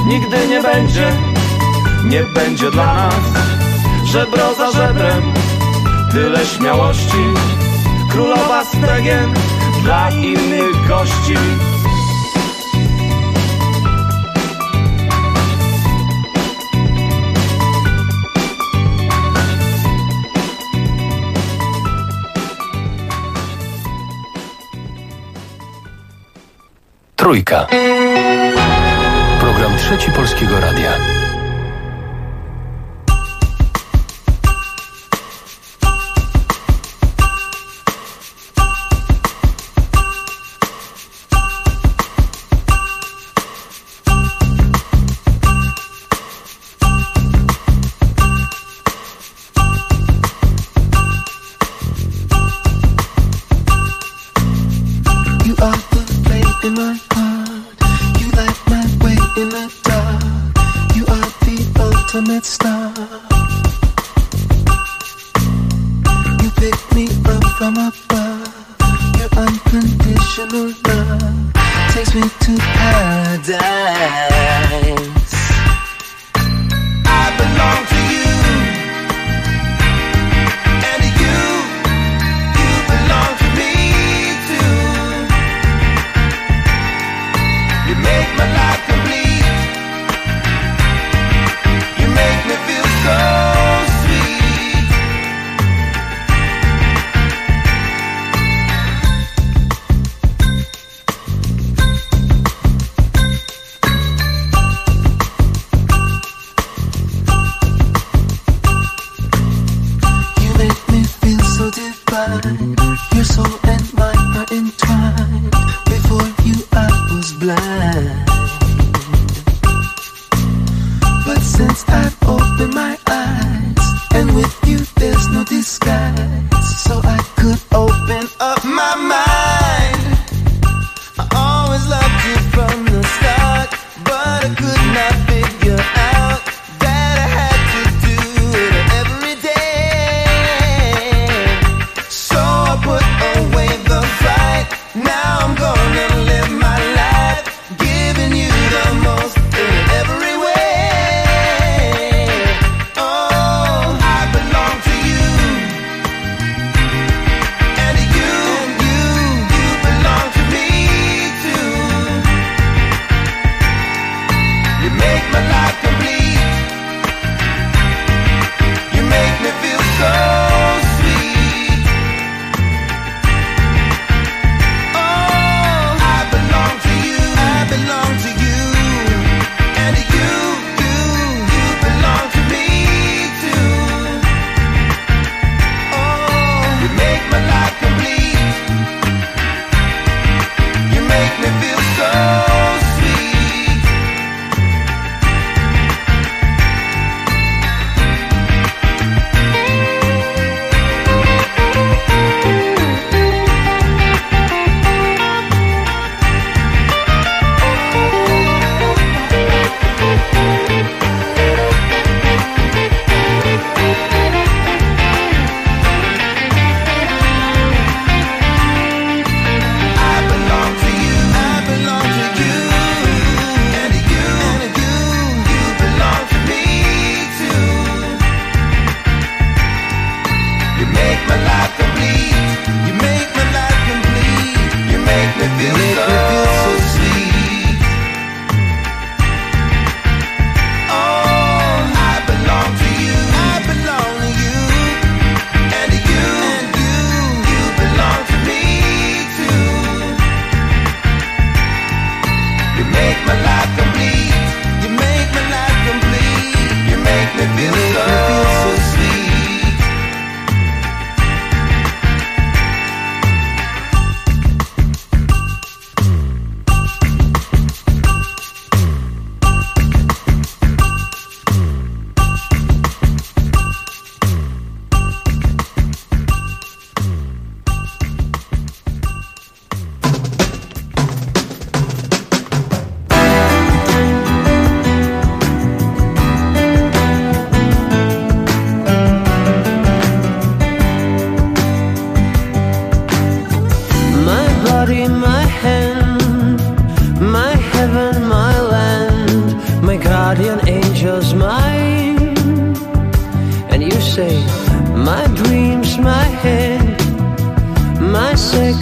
nigdy nie będzie dla nas żebro za żebrem, tyle śmiałości, królowa stegen dla innych gości. Trójka. Program Trzeci Polskiego Radia.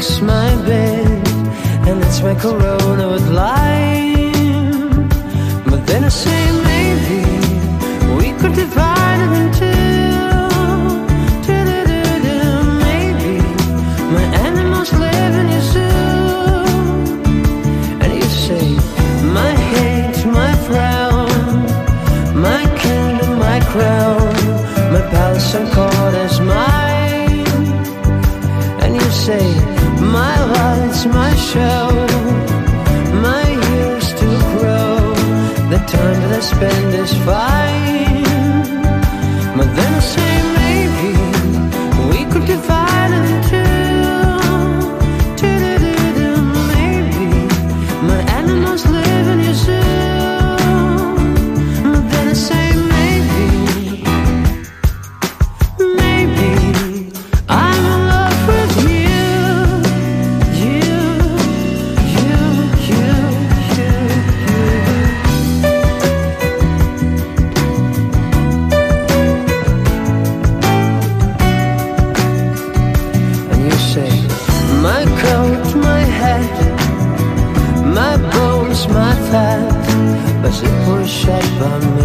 fix my bed and let's make Corona with lime. But then I say maybe we could divide it in two. Maybe my animals live in your zoo. And you say my hate, my frown, my kingdom, my crown, my palace and court is mine. And you say my lights, my show, my years to grow, the time that I spend is fine. But then I say maybe we could divide it in two. Maybe my animals live in your zoo. But then I say maybe I'm in love with you. And you say my coat, my hat, my bones, my fat, but it was shot by me.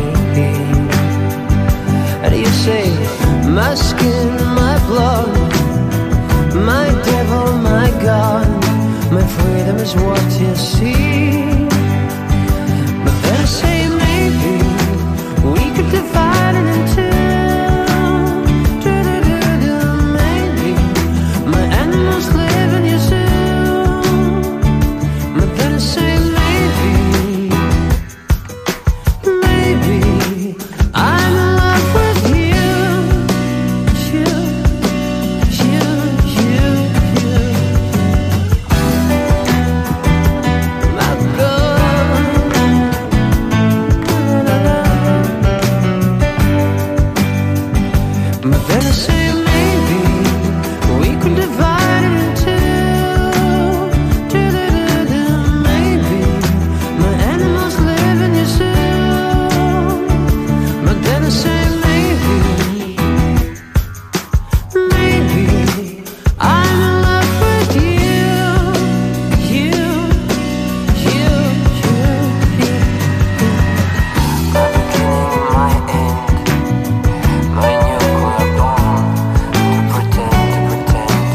And you say my skin, my blood, my devil, my God, my freedom is what you see. But then I say maybe we could divide it in two. Maybe my animals live in your zoo. But then I say maybe I'm in love with you. My God. But then I say maybe we could divide it in two. Maybe my animals live in your zoo. But then I say maybe I'm in love with you. I'm beginning my end, my nuclear bomb, to pretend.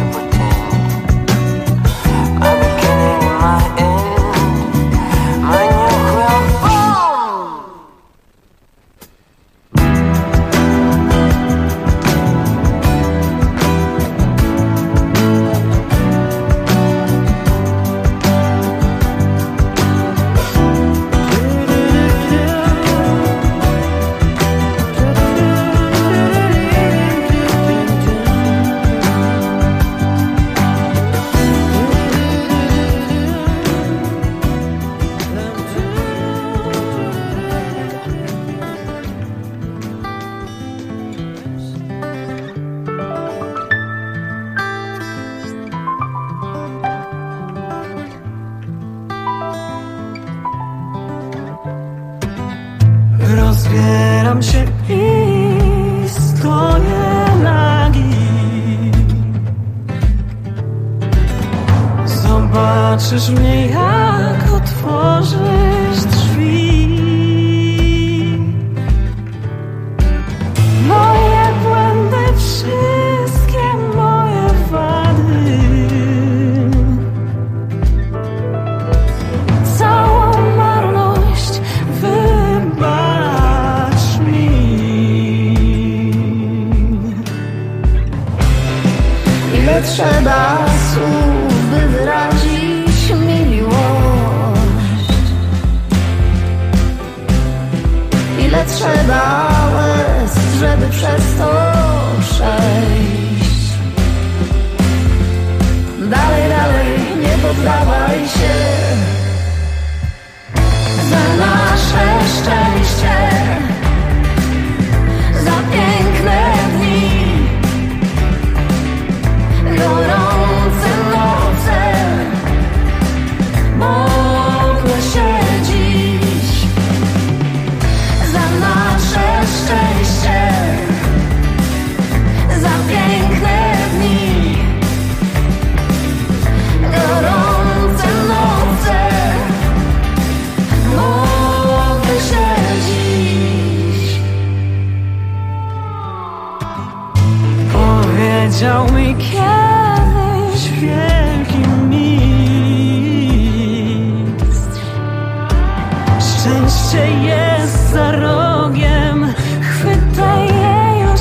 I'm beginning my end, my nuclear bomb. Rozbieram się i stoję nagi. Zobaczysz mnie, jak otworzysz drzwi. Moje błędy, wszystkie moje wady, całą marność wybacz mi. Ile trzeba słów, by wyrazić miłość? Ile trzeba łez, żeby przez to przejść? Dalej, nie poddawaj się. Za nasze szczęście, za piękne dni, gorące noce, mogę się dziś. Za nasze szczęście, za piękne dni, szczęście jest za rogiem, chwytaj je już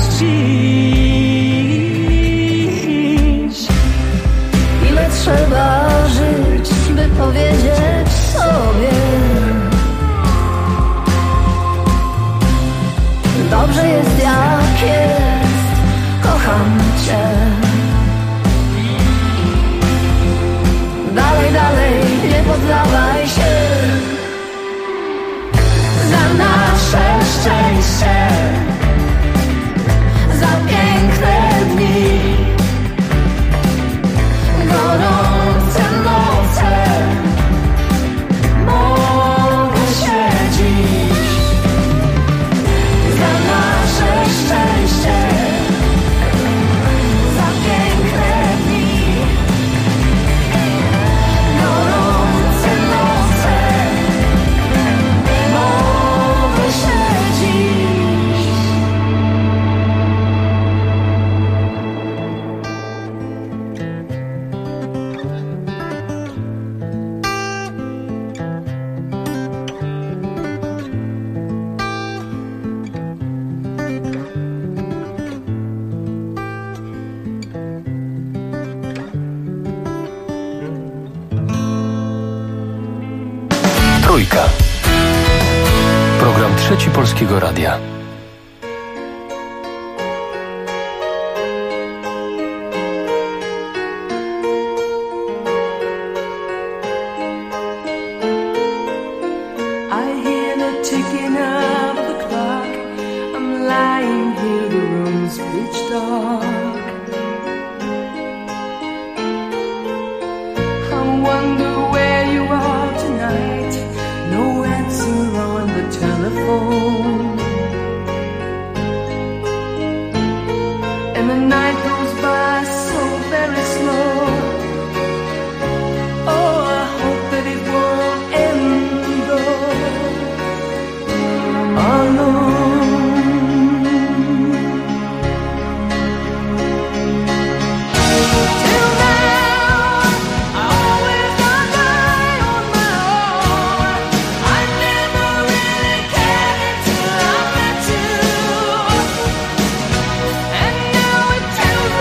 dziś. Ile trzeba żyć, by powiedzieć sobie: dobrze jest jak jest, kocham cię. Dalej, dalej, nie poddawaj się. Za nasze szczęście, za piękne dni, gorące noce, mogę się dziś. Za nasze szczęście, za piękne dni, gorące noce, mogę się dziś. Trójka. Program Trzeci Polskiego Radia. I hear the ticking of the clock. I'm lying here, the room's pitch dark. I wonder where you are tonight. No answer on the telephone. And the night goes by so very slow. Oh, I hope that it won't end though. Alone. Till now, I always got by on my own. I never really cared until I met you. And now it tells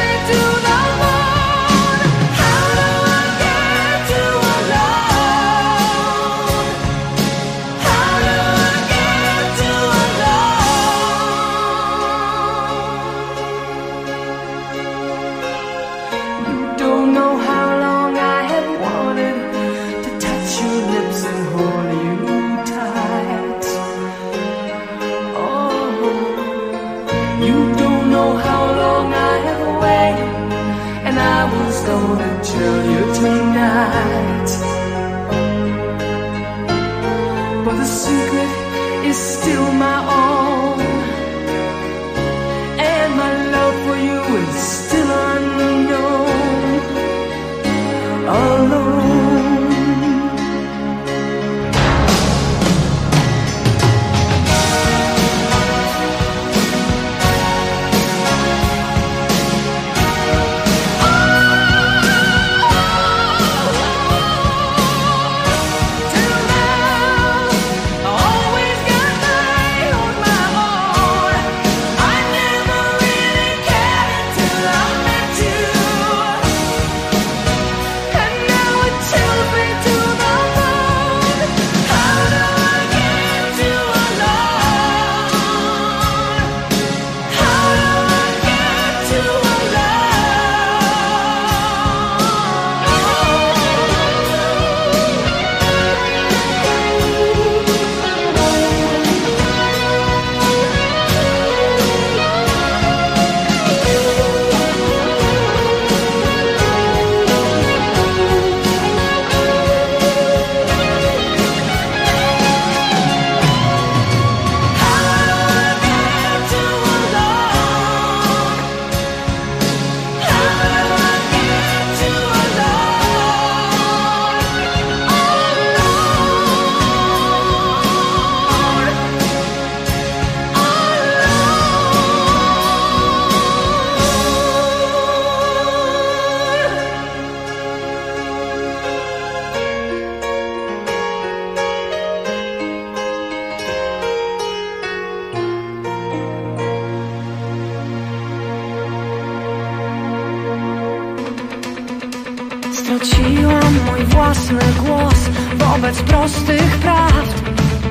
własny głos wobec prostych prawd.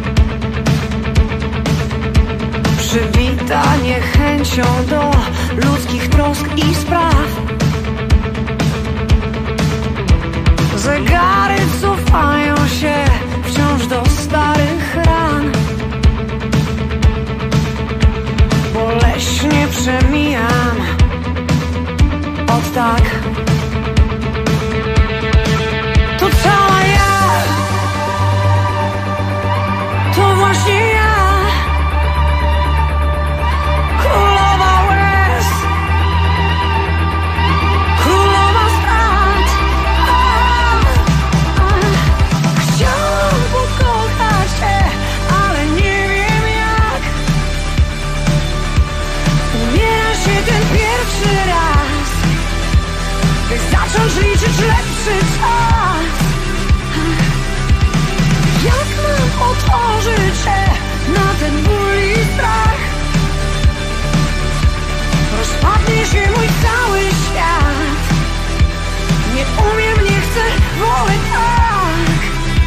Przybita niechęcią do ludzkich trosk i spraw. Zegary cofają się wciąż do starych ran. Boleśnie przemijam od tak. To cała ja, to właśnie ja, królowa łez, królowa strat. Chciałam pokochać cię, ale nie wiem jak. Umiera się ten pierwszy raz, by zacząć liczyć lepszy czas. Jak mam otworzyć się na ten ból i strach? Rozpadnie się mój cały świat. Nie umiem, nie chcę, wolę tak.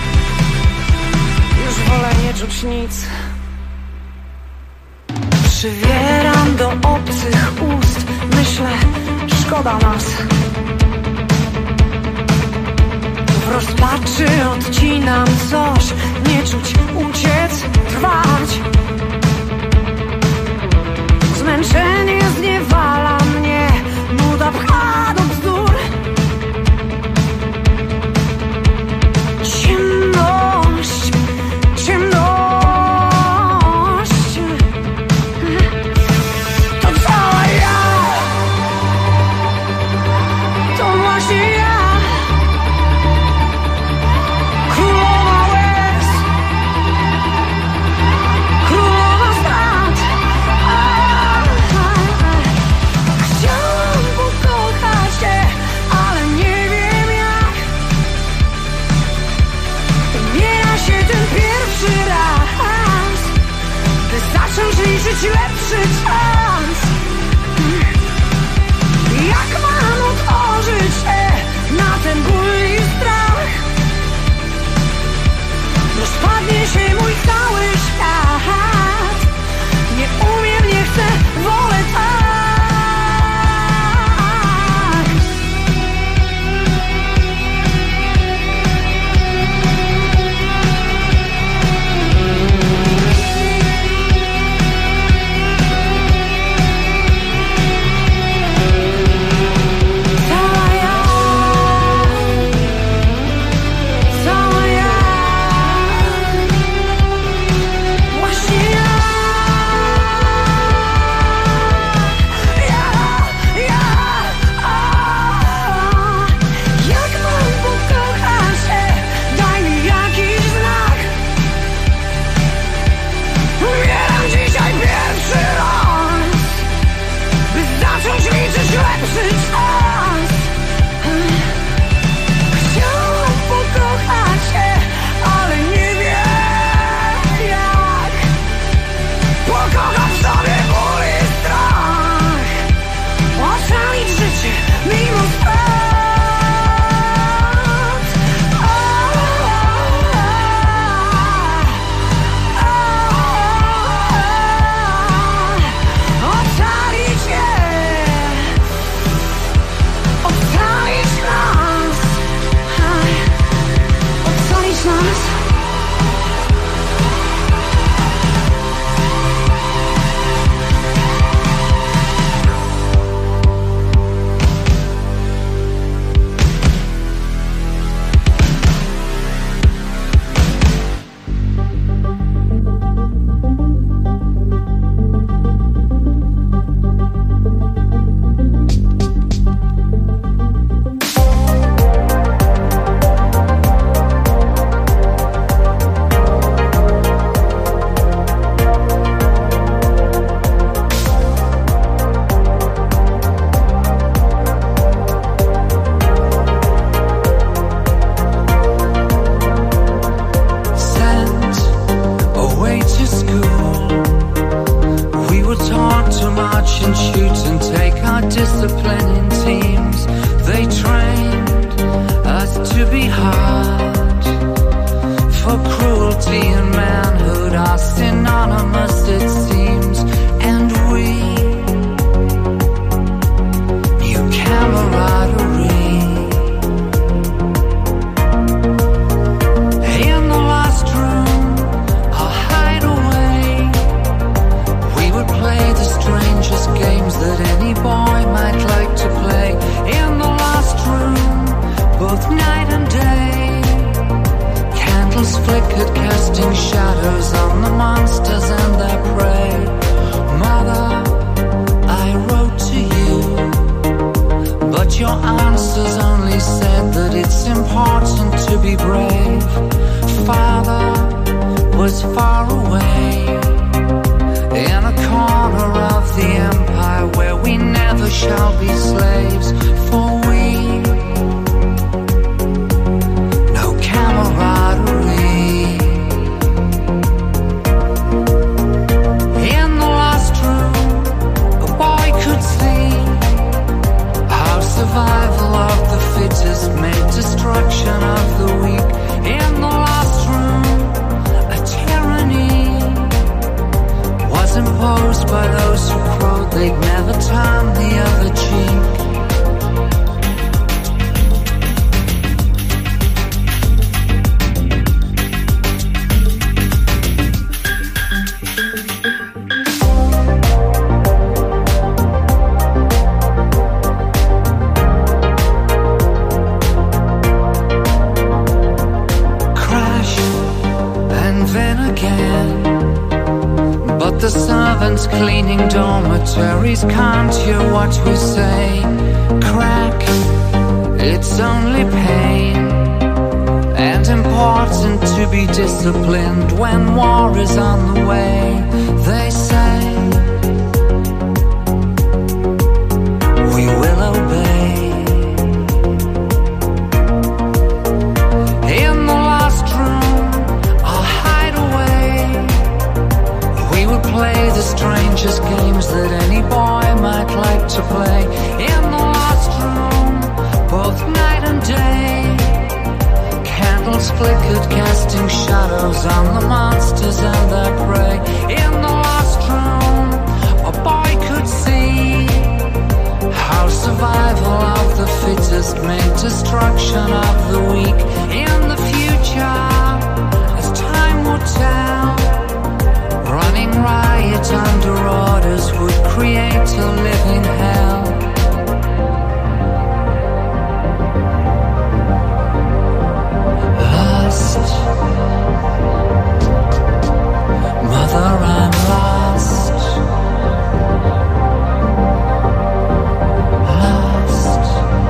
Już wolę nie czuć nic. Przywieram do obcych ust. Myślę, szkoda nas. W rozpaczy odcinam coś. Nie czuć, uciec, trwać. Zmęczenie zniewala mnie. Nuda pcha do bzdur. Ciemność, ciemność. To cała ja, to właśnie ja, królowa łez, królowa strat. Chciałam pokochać cię, ale nie wiem jak. Umiera się ten pierwszy raz, by zacząć liczyć lepszy czas. Jak mam otworzyć się na ten ból i strach? Rozpadnie się mój cały świat. Nie umiem, nie chcę, wolę tak. Cała ja, cała ja, anonymous it seems, and we knew camaraderie. In the last room, our hideaway, we would play the strangest games that any boy might like to play. In the last room, both night and day, candles flickered, casting shadows on the monsters and their prey. Mother, I wrote to you, but your answers only said that it's important to be brave. Father was far away, in a corner of the empire where we never shall be slaves, for we know camaraderie. In the last room, a boy could see how survival of the fittest made destruction of the weak. In the last room, a tyranny was imposed by those who crowed they'd never turn the other cheek. Crash and then again, but the servants cleaning dormitories can't hear what we say. Crack, it's only pain, and important to be disciplined when war is on the way, they say. We will obey. In the last room, our hideaway, we would play the strangest games that any boy might like to play. In the last room, both night and day, candles flickered, casting shadows on the monsters and their prey. In the last room, a boy could see how survival of the fittest made destruction of the weak. In the future, as time would tell, running riot under orders would create a living hell. Lost, mother, I'm lost. Lost,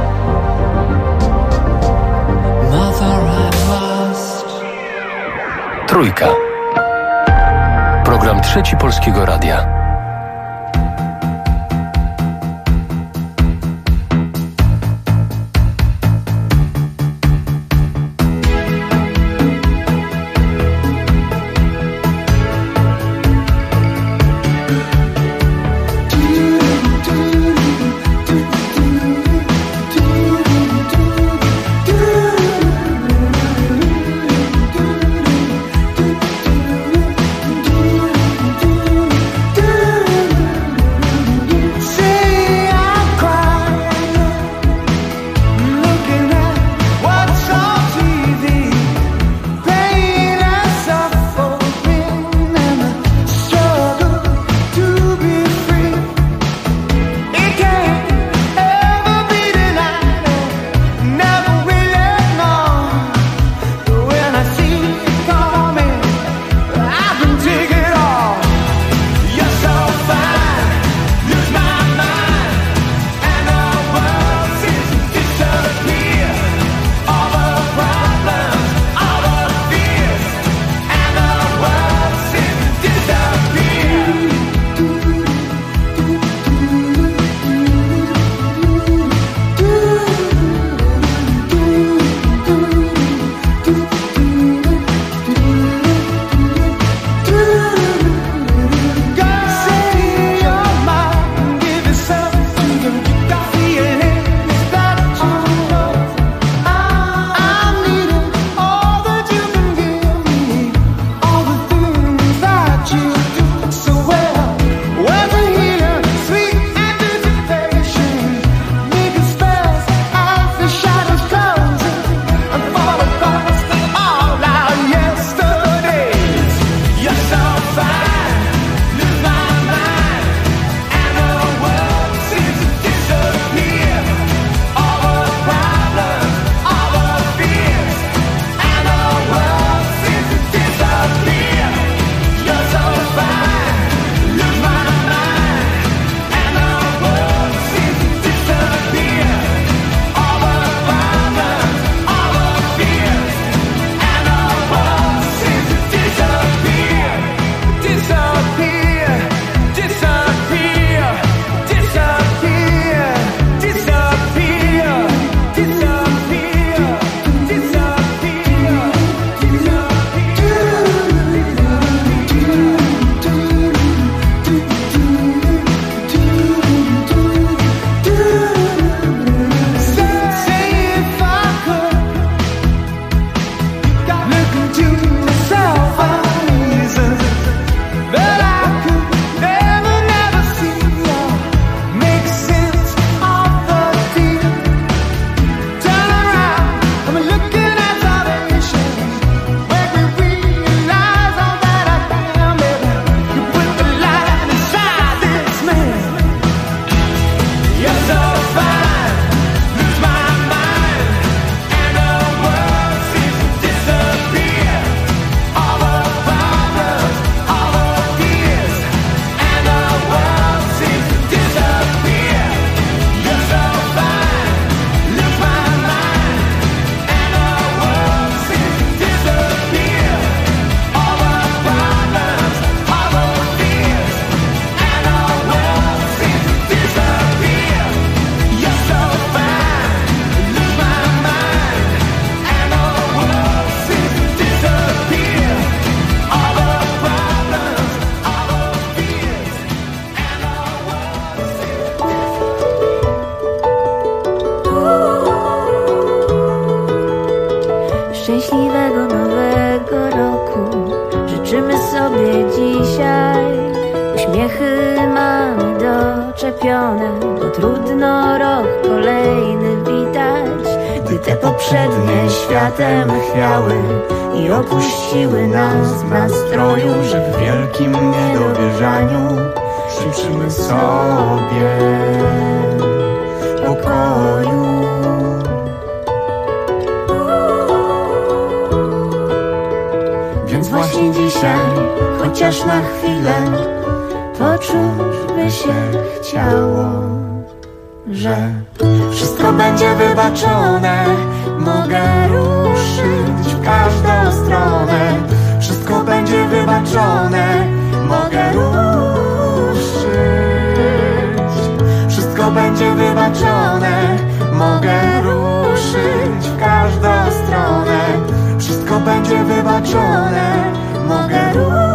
mother, I'm lost. Trójka. Program Trzeci Polskiego Radia. Do dzisiaj. Uśmiechy mamy doczepione, bo trudno rok kolejny witać. Gdy te poprzednie światem chwiały i opuściły nas w nastroju, że w wielkim niedowierzaniu życzymy sobie pokoju. Więc właśnie dzisiaj, chociaż na chwilę, poczuć by się chciało, że wszystko będzie wybaczone. Mogę ruszyć w każdą stronę. Wszystko będzie wybaczone. Mogę ruszyć. Wszystko będzie wybaczone. Mogę ruszyć w każdą stronę. Wszystko będzie wybaczone. Mogę ruszyć.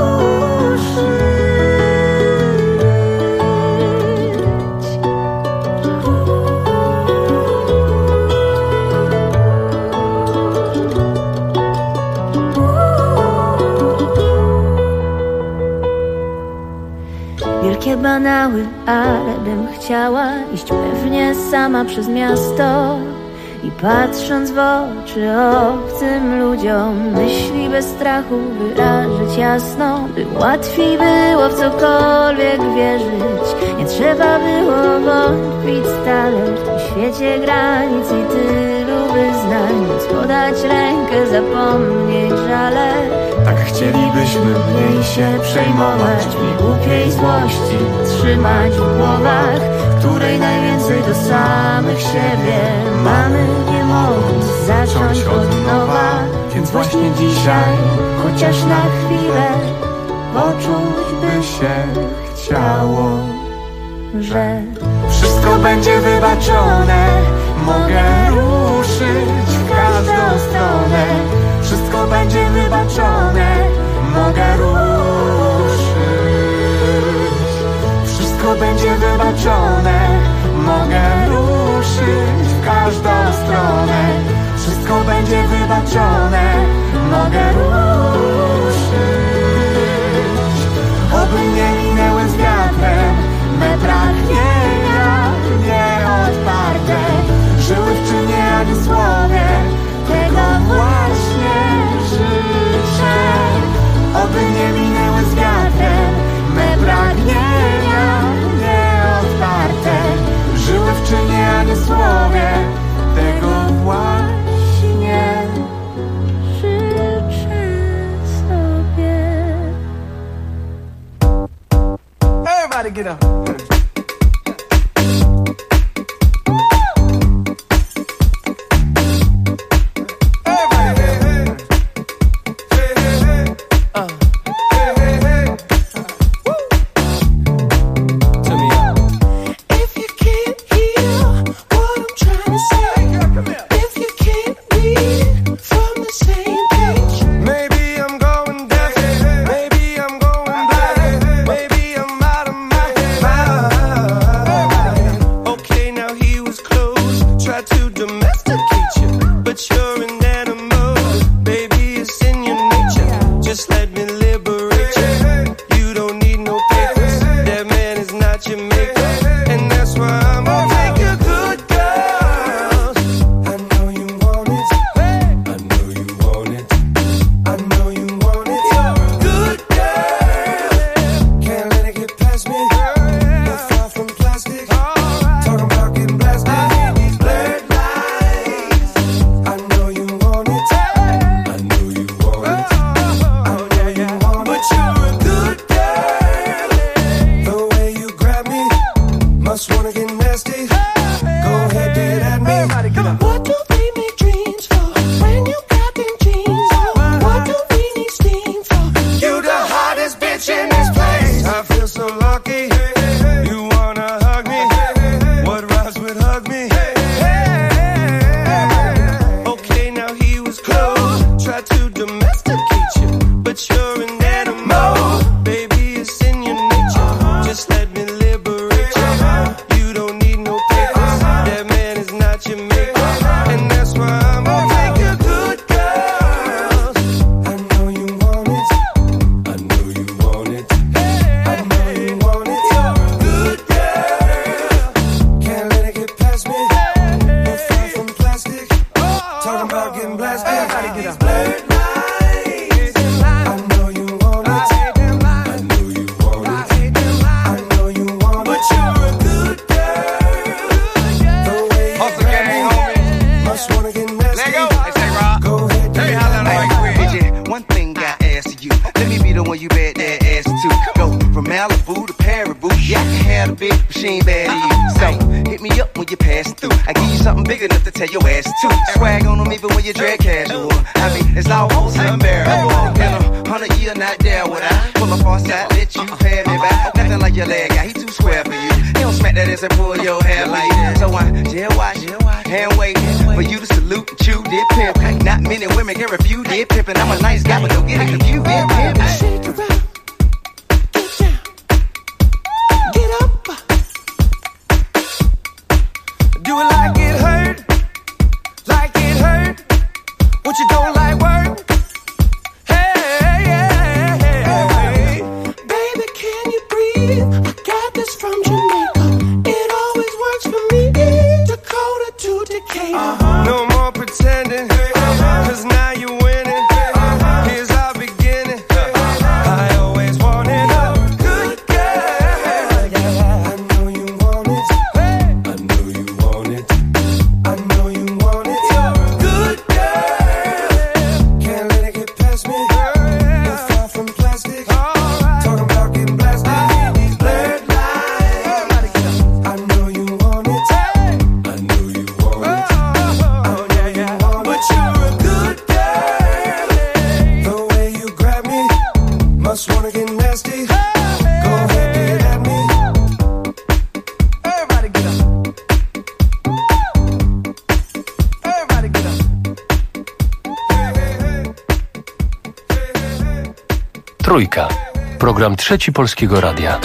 Wielkie banały, ale bym chciała iść pewnie sama przez miasto i patrząc w oczy obcym ludziom, myśli bez strachu wyrazić jasno, by łatwiej było w cokolwiek wierzyć. Nie trzeba było wątpić stale w tym świecie granic i tylu wyznań, móc podać rękę, zapomnieć żale. Tak chcielibyśmy mniej się przejmować, mniej głupiej złości trzymać w głowach, której najwięcej do samych siebie mamy, nie mogąc zacząć od nowa. Więc właśnie dzisiaj, chociaż na chwilę, poczuć by się chciało, że wszystko będzie wybaczone. Mogę ruszyć w każdą stronę. Wszystko będzie wybaczone. Mogę ruszyć. Wszystko będzie wybaczone. Mogę ruszyć w każdą stronę. Wszystko będzie wybaczone. Mogę ruszyć. Oby nie minęły z wiatrem me pragnienia nieodparte. Żyły w czynie, a nie słowie. Tego właśnie życzę. Oby nie minęły z wiatrem me pragnienia nieodparte. Żyły w czynie, a nie słowie. Tego właśnie życzę sobie. Everybody get up. Maybe I'm out of my From Malibu to Paribu, yeah, I can have a big machine bad to you. So, hit me up when you pass through. I give you something big enough to tell your ass to. Swag on them even when you drag casual. I mean, it's almost unbearable. In 100 years, not there would I pull up on side, let you pay me back. Nothing like your leg guy, he too square for you. He don't smack that ass and pull your hair like that. So I jail watch, hand waiting for you to salute and chew did pimp. Not many women can refuse did pimpin'. I'm a nice guy, but don't get it confused, did pimp. Shake it around, get down, get up. Do it like it hurt, like it hurt. What you don't like work? Hey, hey, hey, hey. Baby, can you breathe? I got this from Jamaica. It always works for me. Dakota to Decatur. No more pretending, cause now you're winning. Here's our beginning. I always wanted a good girl. I know you want it. I know you want it. I know you want it. Good girl. Can't let it get past me. You're far from plastic. Talking about getting blasted in these blurred lines. I know you want it. I know you want it. But you're a good girl. The way you grab me, must wanna get nasty. Go ahead, get at me. Everybody get up. Everybody get up. Trójka. Program Trzeci Polskiego Radia.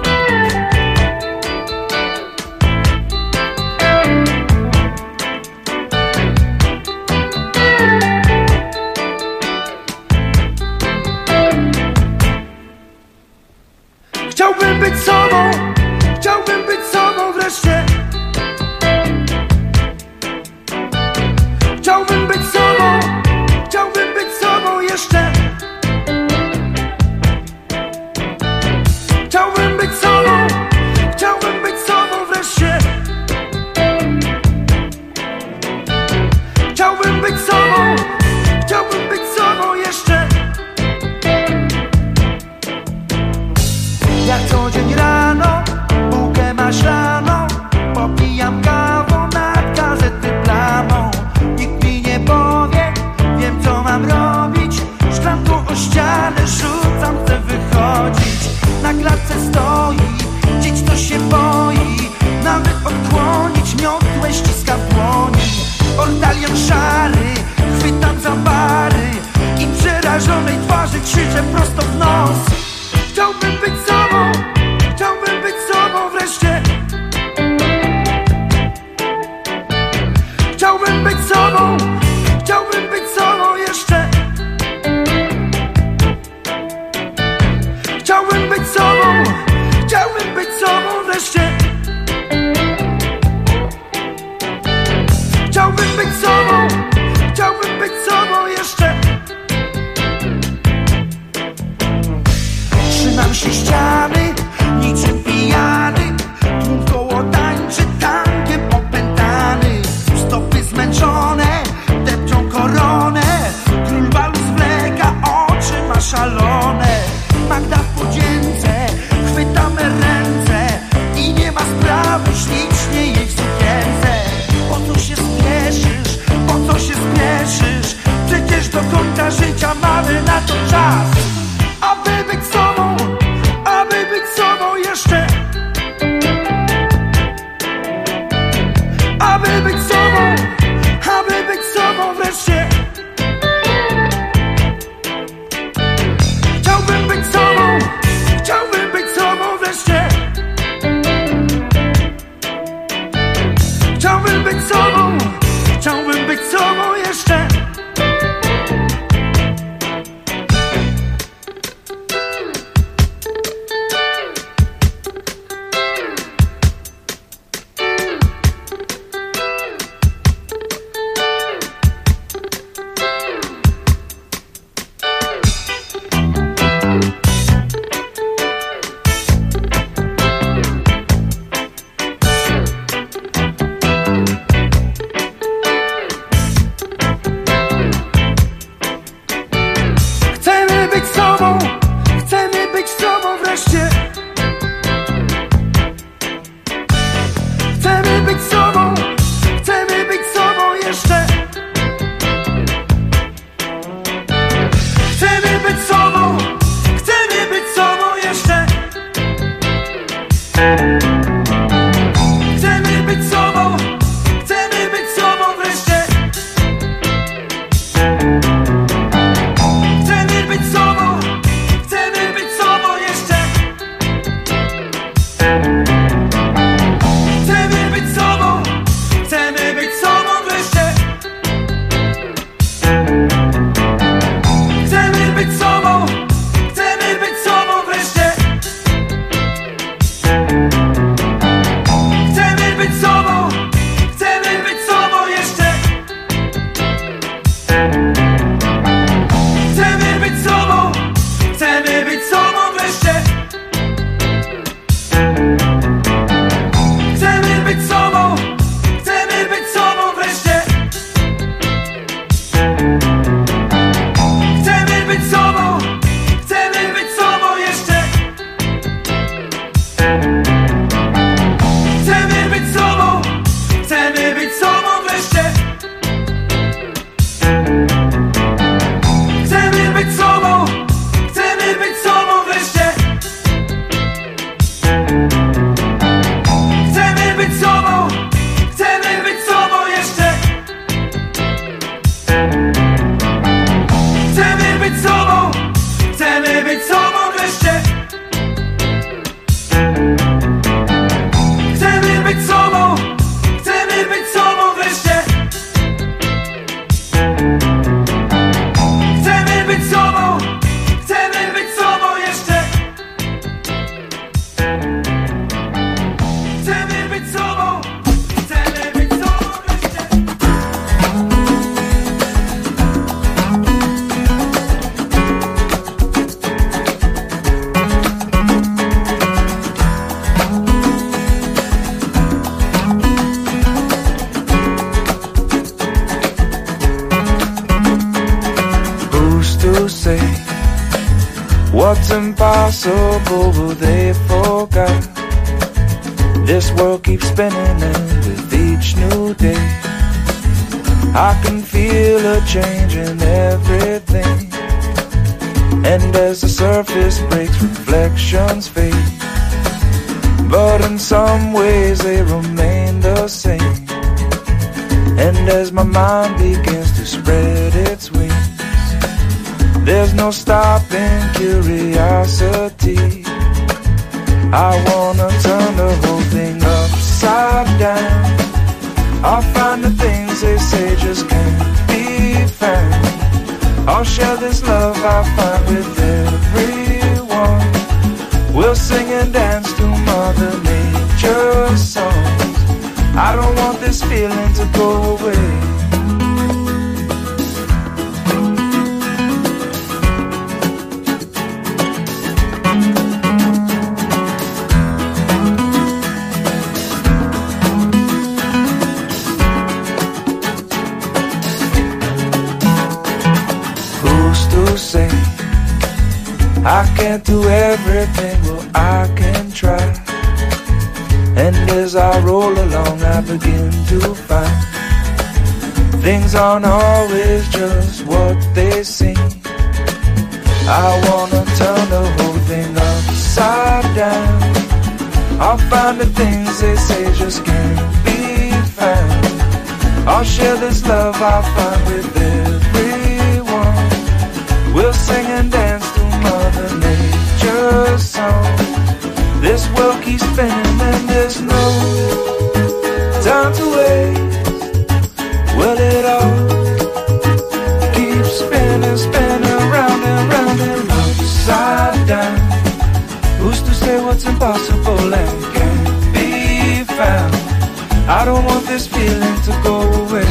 Chciałbym być sobą, chciałbym być sobą wreszcie. Chciałbym być sobą, chciałbym być sobą jeszcze. Chciałbym być sobą, chciałbym być sobą wreszcie. Chciałbym być sobą, chciałbym być sobą jeszcze. Jak co dzień rano, bułkę maślaną, popijam kawą nad gazety plamą. Nikt mi nie powie, wiem co mam robić. Szklanką o ścianę rzucam, chcę wychodzić. Na klatce stoi, dziś to się boi. Nawet odkłonić miotłę ściska w dłoni. Ordalion szary, chwytam za bary i przerażonej twarzy krzyczę prosto w nos. Chciałbym być sobą, chciałbym być sobą wreszcie. Chciałbym być sobą, chciałbym być sobą jeszcze. Chciałbym być sobą, chciałbym być sobą wreszcie. Chciałbym być sobą, chciałbym być sobą jeszcze. Trzymam się ściany, niczym pijany. Tłum koło tańczy, tankiem opętany. Stopy zmęczone, depczą koronę. Król balu zwleka, oczy ma szalone. Magda w podzięce, chwytamy ręce. I nie ma sprawy, ślicznie jej w sukience. Po co się spieszysz, po co się spieszysz? Przecież do końca życia mamy na to czas. Aby być sobą jeszcze. Chcemy być sobą, chcemy być sobą wreszcie. Chcemy być sobą, chcemy być sobą jeszcze. Chcemy być sobą, chcemy być sobą wreszcie. Chcemy być sobą, chcemy być sobą wreszcie. Chcemy być sobą, chcemy być sobą jeszcze. Chcemy być sobą, chcemy być sobą wreszcie. Chcemy być sobą, chcemy być sobą wreszcie. Chcemy być sobą, chcemy być sobą jeszcze. Chcemy być sobą, chcemy być sobą wreszcie. Chcemy być sobą, chcemy być sobą wreszcie. Chcemy być sobą, chcemy być sobą jeszcze. Chcemy być sobą, chcemy być sobą wreszcie. Chcemy być sobą, chcemy być sobą wreszcie. Chcemy być sobą, chcemy być sobą jeszcze. Chcemy być sobą, chcemy być sobą wreszcie. Who's to say what's impossible will they forget? This world keeps spinning and with each new day I can feel a change in everything. And as the surface breaks, reflections fade, but in some ways they remain the same. And as my mind begins to spread its wings, there's no stopping curiosity. I wanna turn the whole thing upside down. I'll find the things they say just can't be found. I'll share this love I find with everyone. We'll sing and dance to Mother Nature's songs. I don't want this feeling to go away. Say I can't do everything, well I can try. And as I roll along I begin to find things aren't always just what they seem. I wanna turn the whole thing upside down. I'll find the things they say just can't be found. I'll share this love I find with everyone. We'll sing and dance to Mother Nature's song. This world keeps spinning and there's no time to waste. Well, it all keeps spinning, spinning round and round and upside down. Who's to say what's impossible and can't be found? I don't want this feeling to go away.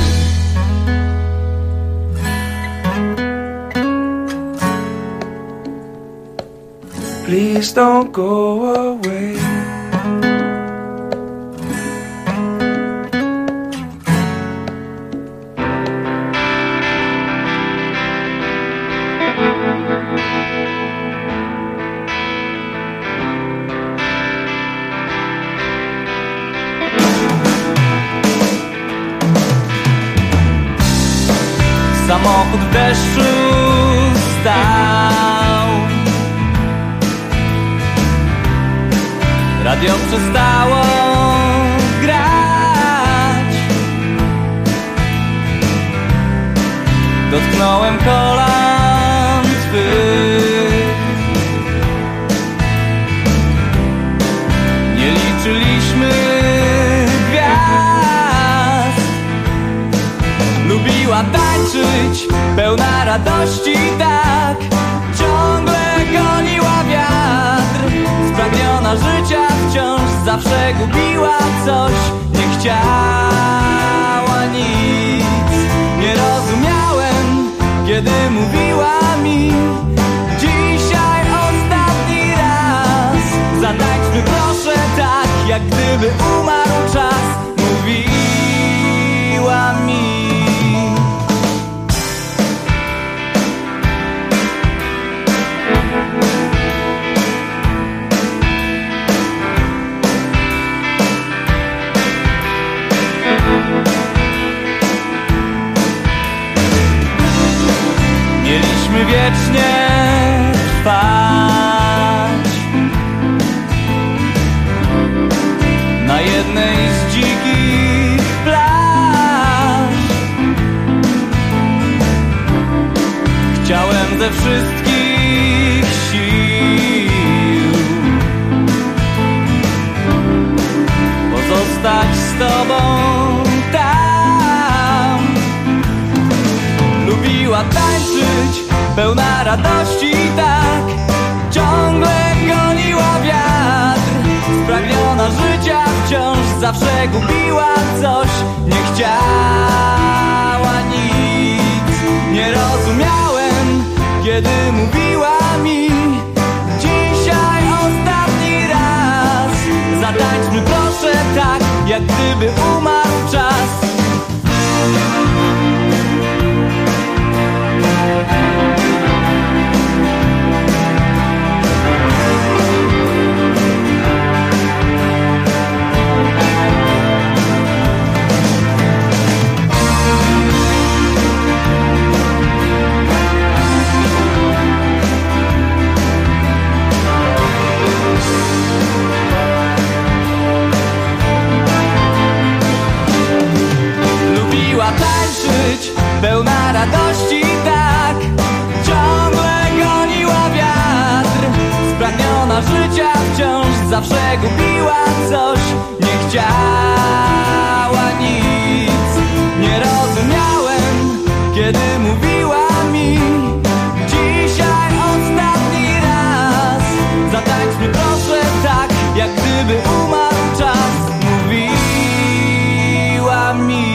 Please don't go away. Samochód w deszczu stał, Radio przestało grać. Dotknąłem kolan twych. Nie liczyliśmy gwiazd. Lubiła tańczyć, pełna radości, tak. Ciągle goniła wiatr. Spragniona życia wciąż zawsze gubiła coś. Nie chciała nic. Nie rozumiałem, kiedy mówiła mi: dzisiaj ostatni raz. Zatańczmy proszę tak, jak gdyby umarł czas. Mówiła mi. Mieliśmy wiecznie trwać na jednej z dzikich plaż. Chciałem ze wszystkich sił pozostać z tobą tam. Lubiła tańczyć, pełna radości, tak. Ciągle goniła wiatr. Spragniona życia wciąż zawsze gubiła coś. Nie chciała nic. Nie rozumiałem, kiedy mówiła mi: dzisiaj ostatni raz. Zatańczmy proszę tak, jak gdyby umarł czas. Pełna radości, tak. Ciągle goniła wiatr. Spragniona życia wciąż zawsze gubiła coś. Nie chciała nic. Nie rozumiałem, kiedy mówiła mi: dzisiaj ostatni raz. Zatańczmy proszę tak, jak gdyby umarł czas. Mówiła mi.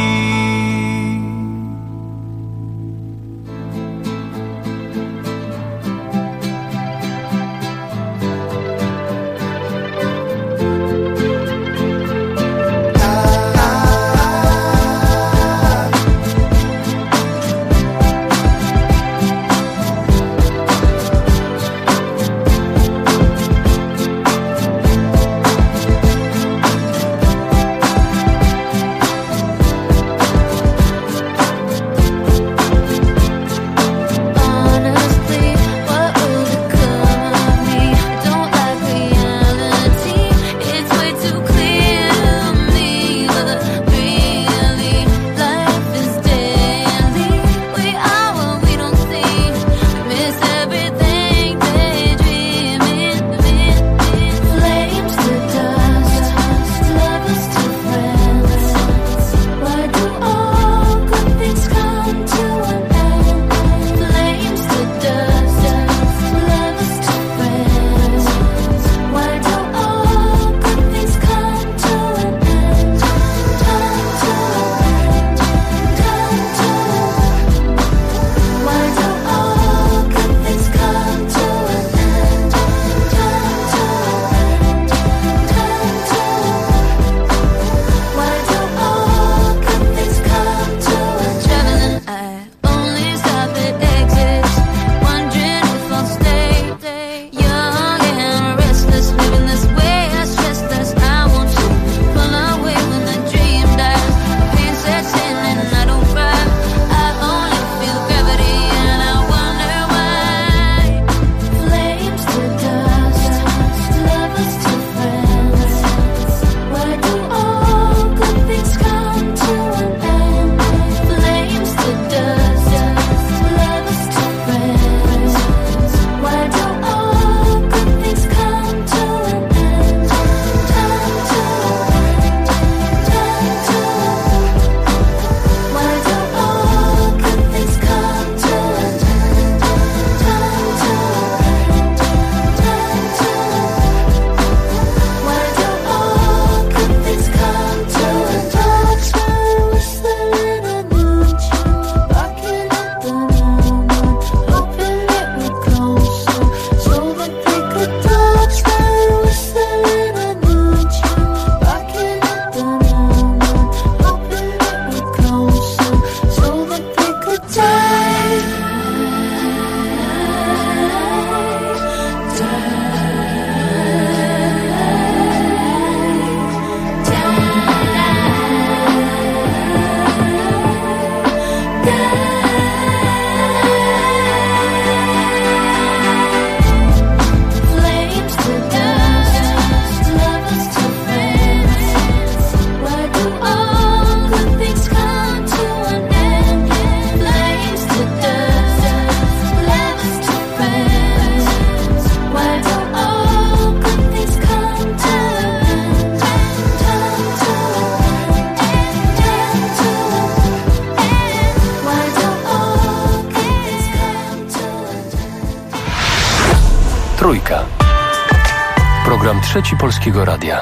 Trzeci Polskiego Radia.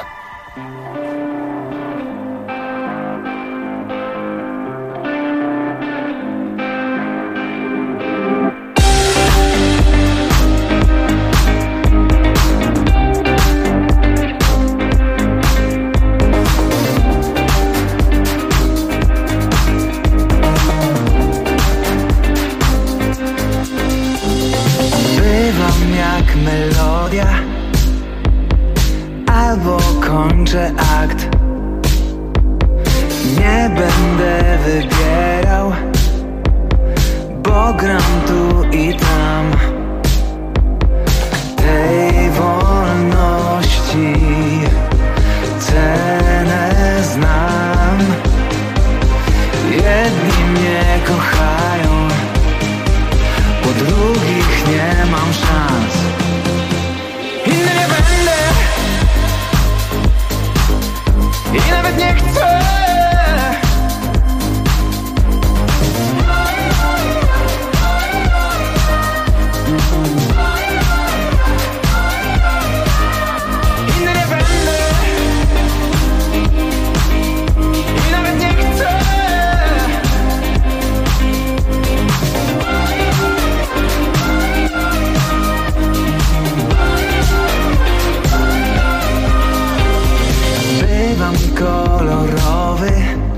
Albo kończę akt. Nie będę wybierał, bo gram tu i tam. Tej wolności cenę znam. Jedni mnie kochają, po drugich nie mam szans. Inny nie będę i nawet nie chcę. Inny nie będę i nawet nie chcę. Bywam kolorowy,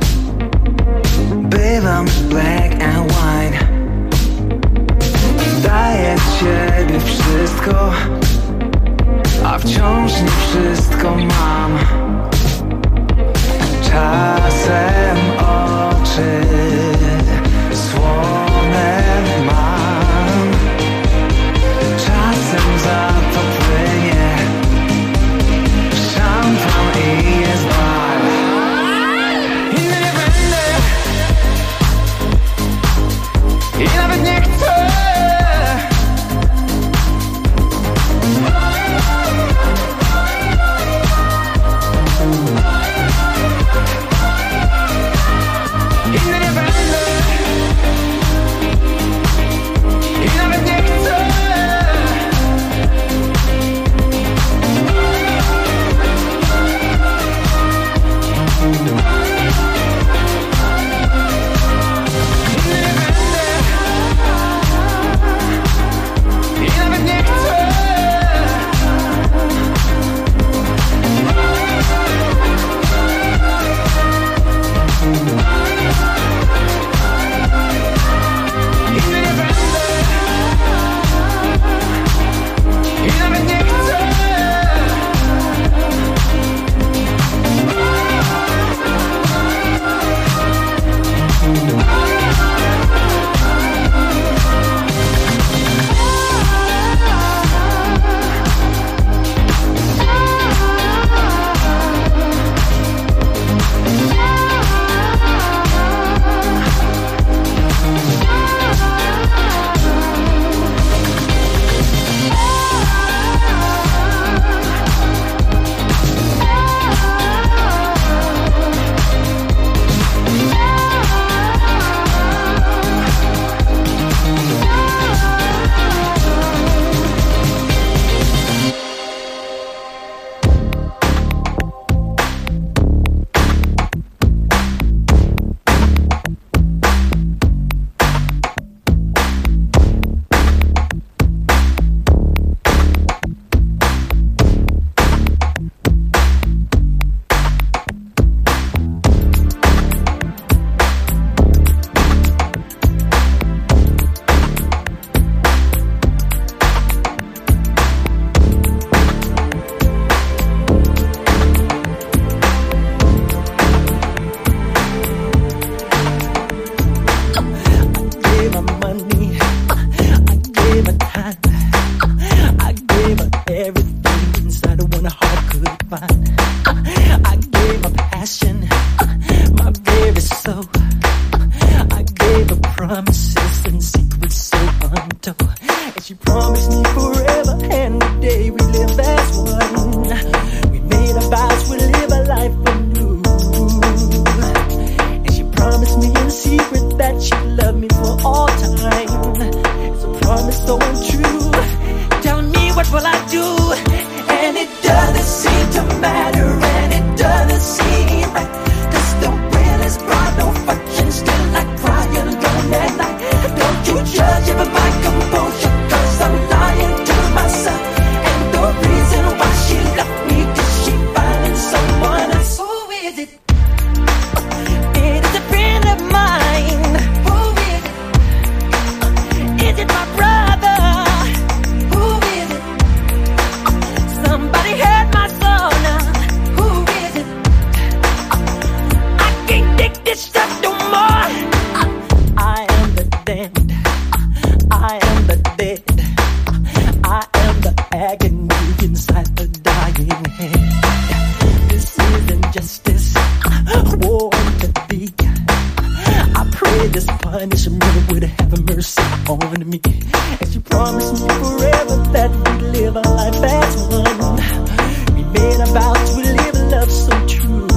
bywam black and white. Daję z siebie wszystko, a wciąż nie wszystko mam. Czasem oczy słone mam, czasem za to płynie szampan i jest bar. Inny nie będę i nawet nie chcę. Inny nie będę i nawet nie chcę. I nawet nie chcę. Inny nie będę i nawet nie chcę. So untrue. Tell me what will I do? And it doesn't seem This isn't justice, war to be. I pray this punishment would have mercy on me. And she promised me forever that we'd live a life as one. We made a vow to live a love so true.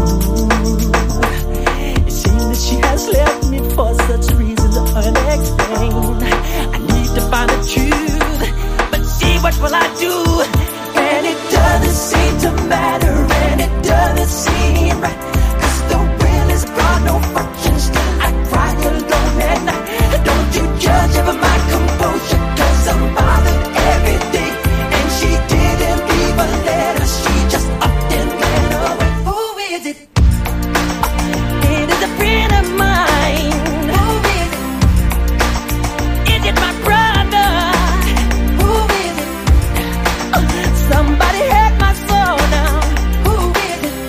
It seems that she has left me for such reasons unexplained. I need to find the truth, but see, what will I do? And it doesn't seem to matter, and it doesn't seem right, 'cause the will is gone, no function, still I cry alone at night. Don't you judge over my composure, 'cause I'm bothered every day. And she didn't leave a letter, she just upped and ran away. Who is it? It is a friend of mine. Who is it? Is it my brother? Who is it? Somebody hurt my soul now. Who is it?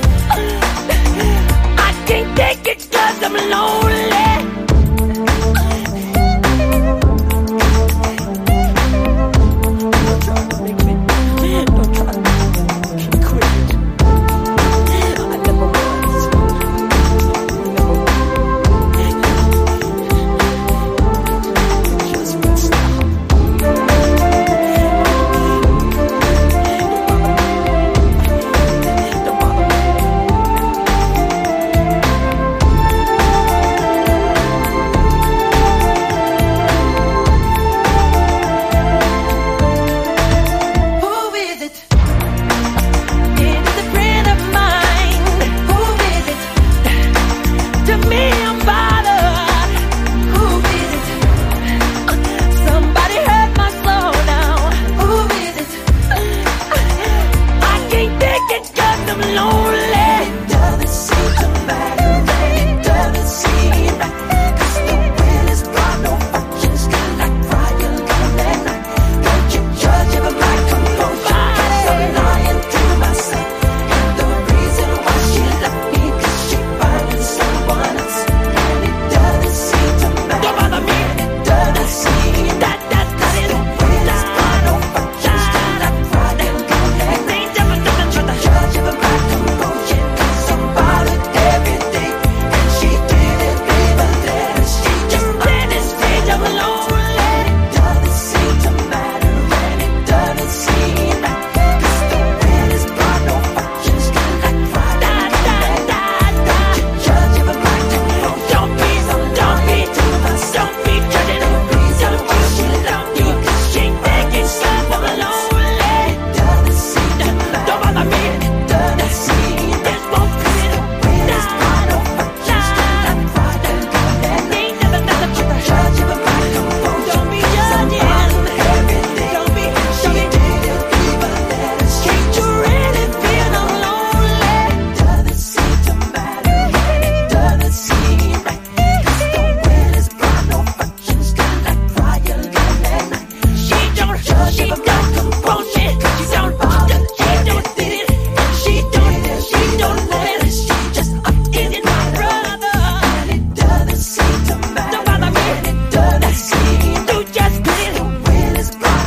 I can't take it 'cause I'm lonely. Lonely.